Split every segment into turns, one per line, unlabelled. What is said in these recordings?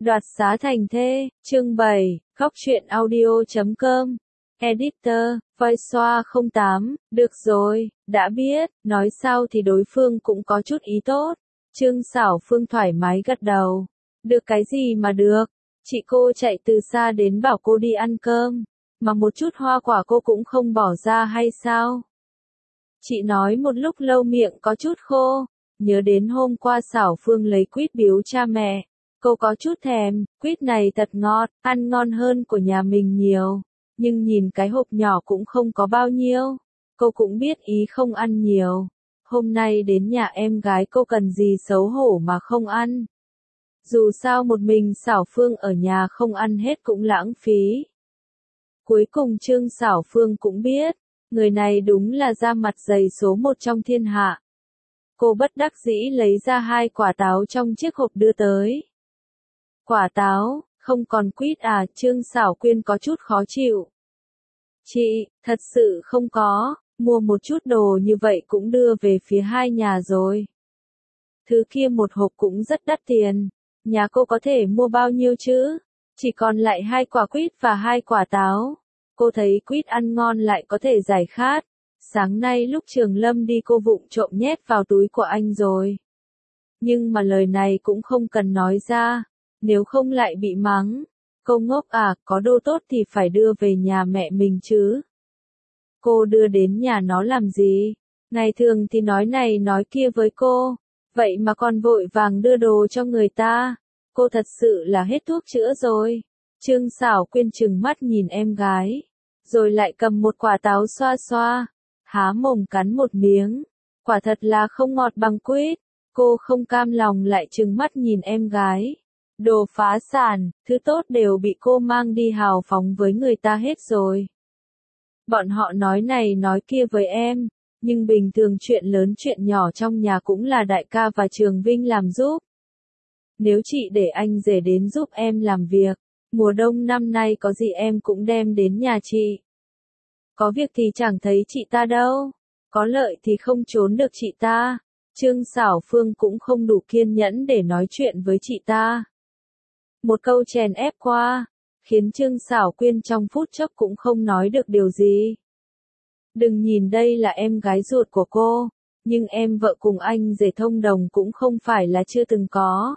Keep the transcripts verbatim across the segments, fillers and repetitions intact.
Đoạt xá thành thê, chương bảy, khóc chuyện audio chấm com. Editor, voi xoa không tám, được rồi, đã biết, nói sao thì đối phương cũng có chút ý tốt. Trương Xảo Phương thoải mái gật đầu. Được cái gì mà được, chị cô chạy từ xa đến bảo cô đi ăn cơm, mà một chút hoa quả cô cũng không bỏ ra hay sao? Chị nói một lúc lâu miệng có chút khô, nhớ đến hôm qua Xảo Phương lấy quýt biếu cha mẹ. Cô có chút thèm, quýt này thật ngọt, ăn ngon hơn của nhà mình nhiều. Nhưng nhìn cái hộp nhỏ cũng không có bao nhiêu. Cô cũng biết ý không ăn nhiều. Hôm nay đến nhà em gái cô cần gì xấu hổ mà không ăn. Dù sao một mình Xảo Phương ở nhà không ăn hết cũng lãng phí. Cuối cùng Trương Xảo Phương cũng biết, người này đúng là da mặt dày số một trong thiên hạ. Cô bất đắc dĩ lấy ra hai quả táo trong chiếc hộp đưa tới. Quả táo, không còn quýt à? Trương Xảo Quyên có chút khó chịu. Chị, thật sự không có, mua một chút đồ như vậy cũng đưa về phía hai nhà rồi. Thứ kia một hộp cũng rất đắt tiền, nhà cô có thể mua bao nhiêu chứ? Chỉ còn lại hai quả quýt và hai quả táo. Cô thấy quýt ăn ngon lại có thể giải khát. Sáng nay lúc Trường Lâm đi cô vụng trộm nhét vào túi của anh rồi. Nhưng mà lời này cũng không cần nói ra. Nếu không lại bị mắng. Cô ngốc à, có đồ tốt thì phải đưa về nhà mẹ mình chứ. Cô đưa đến nhà nó làm gì? Ngày thường thì nói này nói kia với cô. Vậy mà còn vội vàng đưa đồ cho người ta. Cô thật sự là hết thuốc chữa rồi. Trương Xảo Quyên trừng mắt nhìn em gái. Rồi lại cầm một quả táo xoa xoa. Há mồm cắn một miếng. Quả thật là không ngọt bằng quýt. Cô không cam lòng lại trừng mắt nhìn em gái. Đồ phá sản, thứ tốt đều bị cô mang đi hào phóng với người ta hết rồi. Bọn họ nói này nói kia với em, nhưng bình thường chuyện lớn chuyện nhỏ trong nhà cũng là đại ca và Trường Vinh làm giúp. Nếu chị để anh rể đến giúp em làm việc, mùa đông năm nay có gì em cũng đem đến nhà chị. Có việc thì chẳng thấy chị ta đâu, có lợi thì không trốn được chị ta. Trương Xảo Phương cũng không đủ kiên nhẫn để nói chuyện với chị ta. Một câu chèn ép qua, khiến Trương Xảo Quyên trong phút chốc cũng không nói được điều gì. Đừng nhìn đây là em gái ruột của cô, nhưng em vợ cùng anh rể thông đồng cũng không phải là chưa từng có.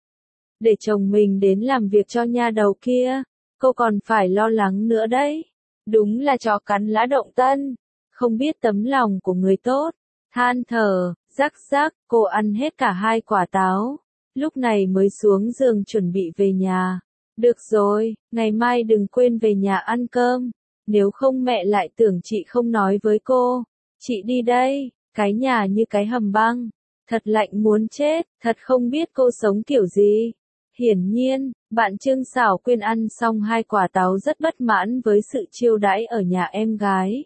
Để chồng mình đến làm việc cho nha đầu kia, cô còn phải lo lắng nữa đấy. Đúng là chó cắn lã động tân, không biết tấm lòng của người tốt. Than thở, rắc rắc, cô ăn hết cả hai quả táo. Lúc này mới xuống giường chuẩn bị về nhà. Được rồi, ngày mai đừng quên về nhà ăn cơm. Nếu không mẹ lại tưởng chị không nói với cô. Chị đi đây, cái nhà như cái hầm băng. Thật lạnh muốn chết, thật không biết cô sống kiểu gì. Hiển nhiên, bạn Trương Xảo Quyên ăn xong hai quả táo rất bất mãn với sự chiêu đãi ở nhà em gái.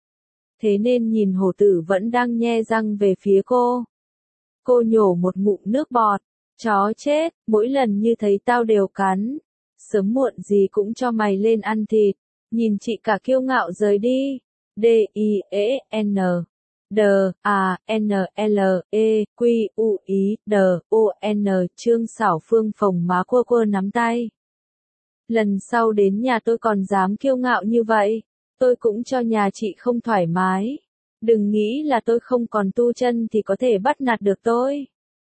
Thế nên nhìn hổ tử vẫn đang nhe răng về phía cô. Cô nhổ một ngụm nước bọt. Chó chết, mỗi lần như thấy tao đều cắn. Sớm muộn gì cũng cho mày lên ăn thịt. Nhìn chị cả kiêu ngạo rời đi. D I E N D A N L E Q U I D O N. Trương Xảo Phương phồng má quơ quơ nắm tay. Lần sau đến nhà tôi còn dám kiêu ngạo như vậy, tôi cũng cho nhà chị không thoải mái. Đừng nghĩ là tôi không còn tu chân thì có thể bắt nạt được tôi.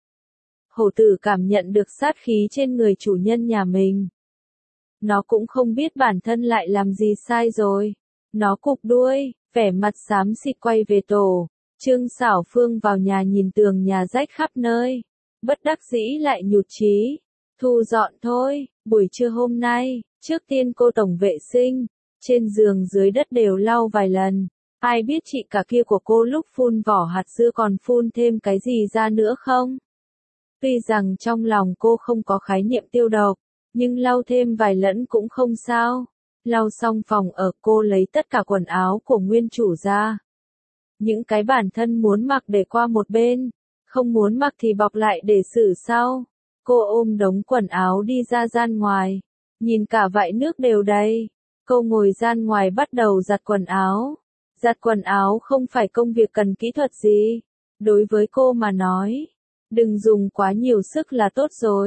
Hổ tử cảm nhận được sát khí trên người chủ nhân nhà mình. Nó cũng không biết bản thân lại làm gì sai rồi. Nó cụp đuôi, vẻ mặt xám xịt quay về tổ. Trương Xảo Phương vào nhà nhìn tường nhà rách khắp nơi. Bất đắc dĩ lại nhụt chí. Thu dọn thôi, buổi trưa hôm nay, trước tiên cô tổng vệ sinh. Trên giường dưới đất đều lau vài lần. Ai biết chị cả kia của cô lúc phun vỏ hạt dưa còn phun thêm cái gì ra nữa không? Tuy rằng trong lòng cô không có khái niệm tiêu độc, nhưng lau thêm vài lẫn cũng không sao. Lau xong phòng ở cô lấy tất cả quần áo của nguyên chủ ra. Những cái bản thân muốn mặc để qua một bên, không muốn mặc thì bọc lại để xử sau. Cô ôm đống quần áo đi ra gian ngoài, nhìn cả vại nước đều đầy. Cô ngồi gian ngoài bắt đầu giặt quần áo. Giặt quần áo không phải công việc cần kỹ thuật gì. Đối với cô mà nói, đừng dùng quá nhiều sức là tốt rồi.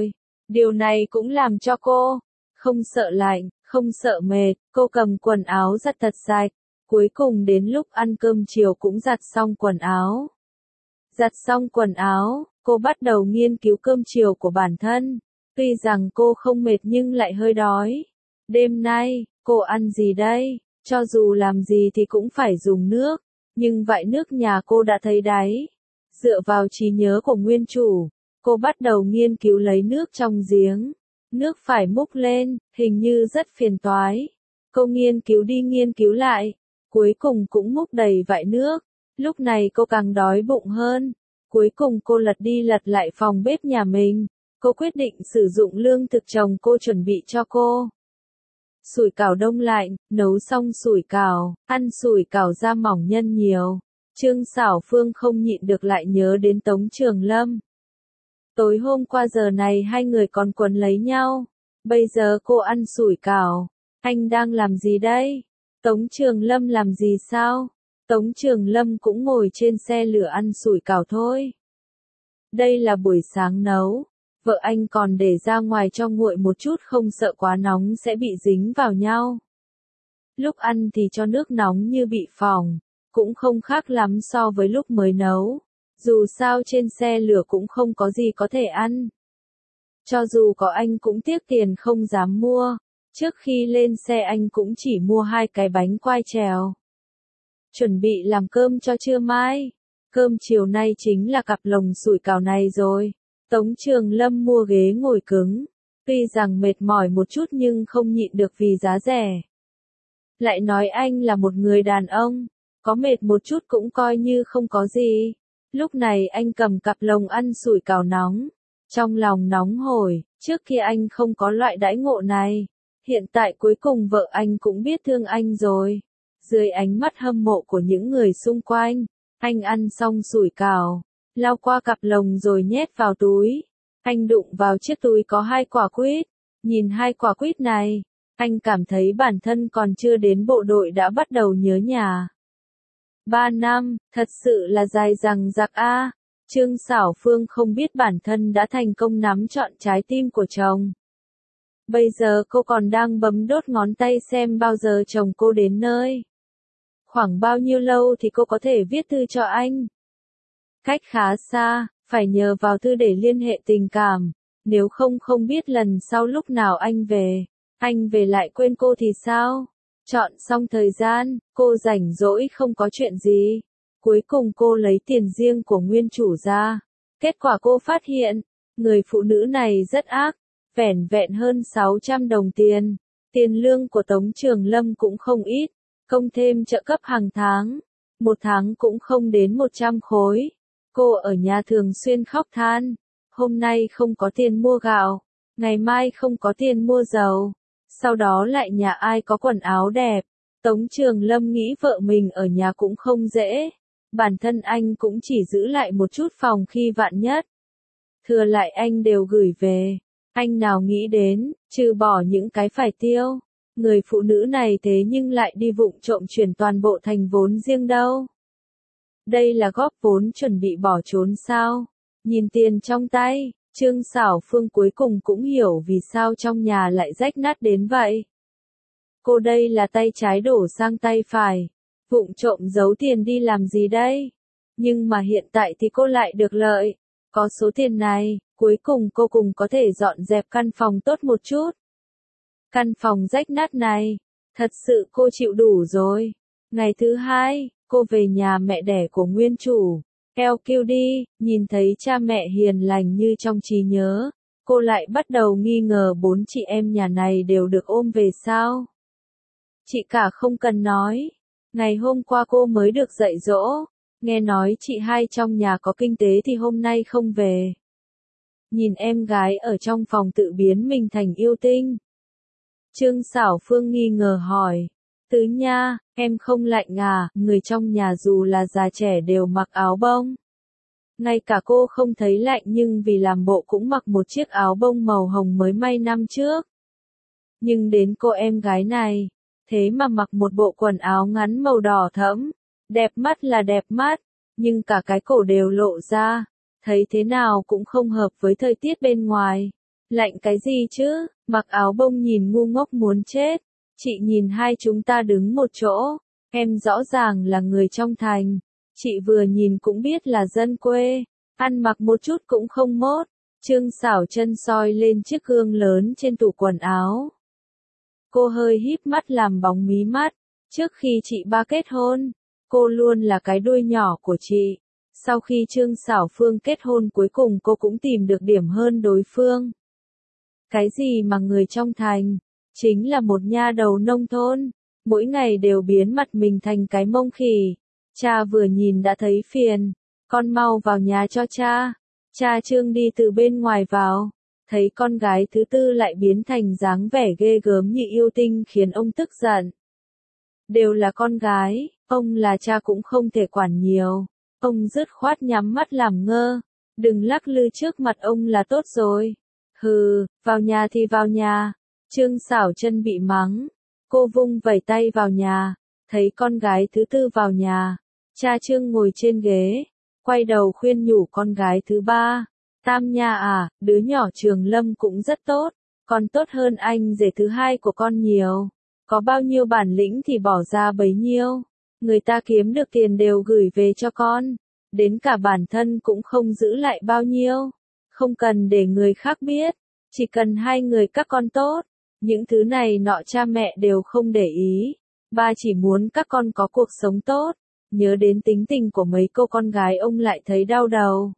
Điều này cũng làm cho cô không sợ lạnh, không sợ mệt, cô cầm quần áo giặt thật sạch. Cuối cùng đến lúc ăn cơm chiều cũng giặt xong quần áo. Giặt xong quần áo, cô bắt đầu nghiên cứu cơm chiều của bản thân. Tuy rằng cô không mệt nhưng lại hơi đói. Đêm nay, cô ăn gì đây? Cho dù làm gì thì cũng phải dùng nước. Nhưng vại nước nhà cô đã thấy đáy. Dựa vào trí nhớ của nguyên chủ, cô bắt đầu nghiên cứu lấy nước trong giếng. Nước phải múc lên, hình như rất phiền toái. Cô nghiên cứu đi nghiên cứu lại. Cuối cùng cũng múc đầy vại nước. Lúc này cô càng đói bụng hơn. Cuối cùng cô lật đi lật lại phòng bếp nhà mình. Cô quyết định sử dụng lương thực chồng cô chuẩn bị cho cô. Sủi cảo đông lạnh, nấu xong sủi cảo, ăn sủi cảo da mỏng nhân nhiều. Trương Xảo Phương không nhịn được lại nhớ đến Tống Trường Lâm. Tối hôm qua giờ này hai người còn quấn lấy nhau. Bây giờ cô ăn sủi cảo. Anh đang làm gì đây? Tống Trường Lâm làm gì sao? Tống Trường Lâm cũng ngồi trên xe lửa ăn sủi cảo thôi. Đây là buổi sáng nấu. Vợ anh còn để ra ngoài cho nguội một chút không sợ quá nóng sẽ bị dính vào nhau. Lúc ăn thì cho nước nóng như bị phỏng. Cũng không khác lắm so với lúc mới nấu. Dù sao trên xe lửa cũng không có gì có thể ăn. Cho dù có anh cũng tiếc tiền không dám mua. Trước khi lên xe anh cũng chỉ mua hai cái bánh quai trèo. Chuẩn bị làm cơm cho trưa mai. Cơm chiều nay chính là cặp lồng sủi cảo này rồi. Tống Trường Lâm mua ghế ngồi cứng. Tuy rằng mệt mỏi một chút nhưng không nhịn được vì giá rẻ. Lại nói anh là một người đàn ông. Có mệt một chút cũng coi như không có gì. Lúc này anh cầm cặp lồng ăn sủi cảo nóng. Trong lòng nóng hổi, trước kia anh không có loại đãi ngộ này. Hiện tại cuối cùng vợ anh cũng biết thương anh rồi. Dưới ánh mắt hâm mộ của những người xung quanh, anh ăn xong sủi cảo, lau qua cặp lồng rồi nhét vào túi. Anh đụng vào chiếc túi có hai quả quýt. Nhìn hai quả quýt này, anh cảm thấy bản thân còn chưa đến bộ đội đã bắt đầu nhớ nhà. Ba năm, thật sự là dài dằng dặc a. Trương Xảo Phương không biết bản thân đã thành công nắm trọn trái tim của chồng. Bây giờ cô còn đang bấm đốt ngón tay xem bao giờ chồng cô đến nơi. Khoảng bao nhiêu lâu thì cô có thể viết thư cho anh? Cách khá xa, phải nhờ vào thư để liên hệ tình cảm. Nếu không không biết lần sau lúc nào anh về, anh về lại quên cô thì sao? Chọn xong thời gian, cô rảnh rỗi không có chuyện gì. Cuối cùng cô lấy tiền riêng của nguyên chủ ra. Kết quả cô phát hiện, người phụ nữ này rất ác, vẻn vẹn hơn sáu trăm đồng tiền. Tiền lương của Tống Trường Lâm cũng không ít, công thêm trợ cấp hàng tháng. Một tháng cũng không đến một trăm khối. Cô ở nhà thường xuyên khóc than. Hôm nay không có tiền mua gạo, ngày mai không có tiền mua dầu. Sau đó lại nhà ai có quần áo đẹp. Tống Trường Lâm nghĩ vợ mình ở nhà cũng không dễ. Bản thân anh cũng chỉ giữ lại một chút phòng khi vạn nhất. Thừa lại anh đều gửi về. Anh nào nghĩ đến, trừ bỏ những cái phải tiêu. Người phụ nữ này thế nhưng lại đi vụng trộm chuyển toàn bộ thành vốn riêng đâu. Đây là góp vốn chuẩn bị bỏ trốn sao? Nhìn tiền trong tay, Trương Xảo Phương cuối cùng cũng hiểu vì sao trong nhà lại rách nát đến vậy. Cô đây là tay trái đổ sang tay phải. Vụng trộm giấu tiền đi làm gì đây? Nhưng mà hiện tại thì cô lại được lợi. Có số tiền này, cuối cùng cô cùng có thể dọn dẹp căn phòng tốt một chút. Căn phòng rách nát này, thật sự cô chịu đủ rồi. Ngày thứ hai, cô về nhà mẹ đẻ của nguyên chủ. Eo kêu đi, nhìn thấy cha mẹ hiền lành như trong trí nhớ. Cô lại bắt đầu nghi ngờ bốn chị em nhà này đều được ôm về sao. Chị cả không cần nói. Ngày hôm qua cô mới được dạy dỗ. Nghe nói chị hai trong nhà có kinh tế thì hôm nay không về. Nhìn em gái ở trong phòng tự biến mình thành yêu tinh. Trương Xảo Phương nghi ngờ hỏi. Tứ nha, em không lạnh à, người trong nhà dù là già trẻ đều mặc áo bông. Ngay cả cô không thấy lạnh nhưng vì làm bộ cũng mặc một chiếc áo bông màu hồng mới may năm trước. Nhưng đến cô em gái này, thế mà mặc một bộ quần áo ngắn màu đỏ thẫm. Đẹp mắt là đẹp mắt, nhưng cả cái cổ đều lộ ra. Thấy thế nào cũng không hợp với thời tiết bên ngoài. Lạnh cái gì chứ, mặc áo bông nhìn ngu ngốc muốn chết. Chị nhìn hai chúng ta đứng một chỗ, em rõ ràng là người trong thành. Chị vừa nhìn cũng biết là dân quê, ăn mặc một chút cũng không mốt. Trương Sảo Chân soi lên chiếc gương lớn trên tủ quần áo. Cô hơi híp mắt làm bóng mí mắt. Trước khi chị ba kết hôn, cô luôn là cái đuôi nhỏ của chị. Sau khi Trương Sảo Phương kết hôn cuối cùng cô cũng tìm được điểm hơn đối phương. Cái gì mà người trong thành, chính là một nha đầu nông thôn, mỗi ngày đều biến mặt mình thành cái mông khỉ. Cha vừa nhìn đã thấy phiền, con mau vào nhà cho cha. Cha Trương đi từ bên ngoài vào, thấy con gái thứ tư lại biến thành dáng vẻ ghê gớm như yêu tinh khiến ông tức giận. Đều là con gái, ông là cha cũng không thể quản nhiều. Ông dứt khoát nhắm mắt làm ngơ, đừng lắc lư trước mặt ông là tốt rồi. Hừ, vào nhà thì vào nhà. Trương Sảo Chân bị mắng, cô vung vẩy tay vào nhà, thấy con gái thứ tư vào nhà. Cha Trương ngồi trên ghế, quay đầu khuyên nhủ con gái thứ ba. Tam nha à, đứa nhỏ Trường Lâm cũng rất tốt, còn tốt hơn anh rể thứ hai của con nhiều. Có bao nhiêu bản lĩnh thì bỏ ra bấy nhiêu. Người ta kiếm được tiền đều gửi về cho con, đến cả bản thân cũng không giữ lại bao nhiêu. Không cần để người khác biết, chỉ cần hai người các con tốt. Những thứ này nọ cha mẹ đều không để ý. Ba chỉ muốn các con có cuộc sống tốt. Nhớ đến tính tình của mấy cô con gái ông lại thấy đau đầu.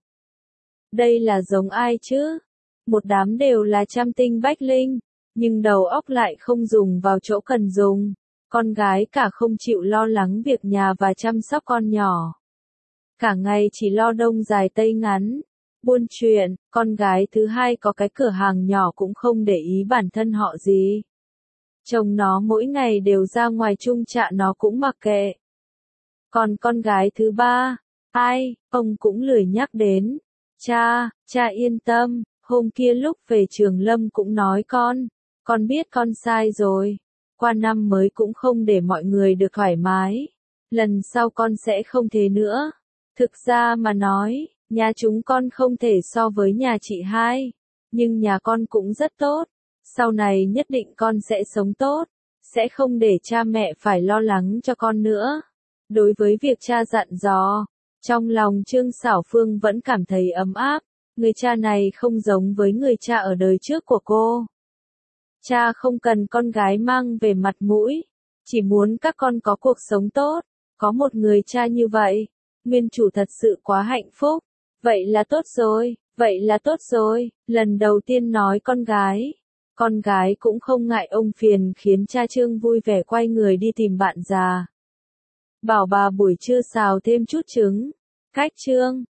Đây là giống ai chứ? Một đám đều là trăm tinh bách linh, nhưng đầu óc lại không dùng vào chỗ cần dùng. Con gái cả không chịu lo lắng việc nhà và chăm sóc con nhỏ. Cả ngày chỉ lo đông dài tây ngắn, buôn chuyện. Con gái thứ hai có cái cửa hàng nhỏ cũng không để ý bản thân họ gì. Chồng nó mỗi ngày đều ra ngoài chung chạ nó cũng mặc kệ. Còn con gái thứ ba, ai, ông cũng lười nhắc đến. Cha, cha yên tâm, hôm kia lúc về Trường Lâm cũng nói con, con biết con sai rồi. Qua năm mới cũng không để mọi người được thoải mái. Lần sau con sẽ không thế nữa. Thực ra mà nói, nhà chúng con không thể so với nhà chị hai. Nhưng nhà con cũng rất tốt. Sau này nhất định con sẽ sống tốt. Sẽ không để cha mẹ phải lo lắng cho con nữa. Đối với việc cha dặn dò, trong lòng Trương Sảo Phương vẫn cảm thấy ấm áp. Người cha này không giống với người cha ở đời trước của cô. Cha không cần con gái mang về mặt mũi, chỉ muốn các con có cuộc sống tốt. Có một người cha như vậy, nguyên chủ thật sự quá hạnh phúc. Vậy là tốt rồi, vậy là tốt rồi. Lần đầu tiên nói con gái, con gái cũng không ngại ông phiền khiến cha Trương vui vẻ quay người đi tìm bạn già. Bảo bà buổi trưa xào thêm chút trứng. Cách Trương.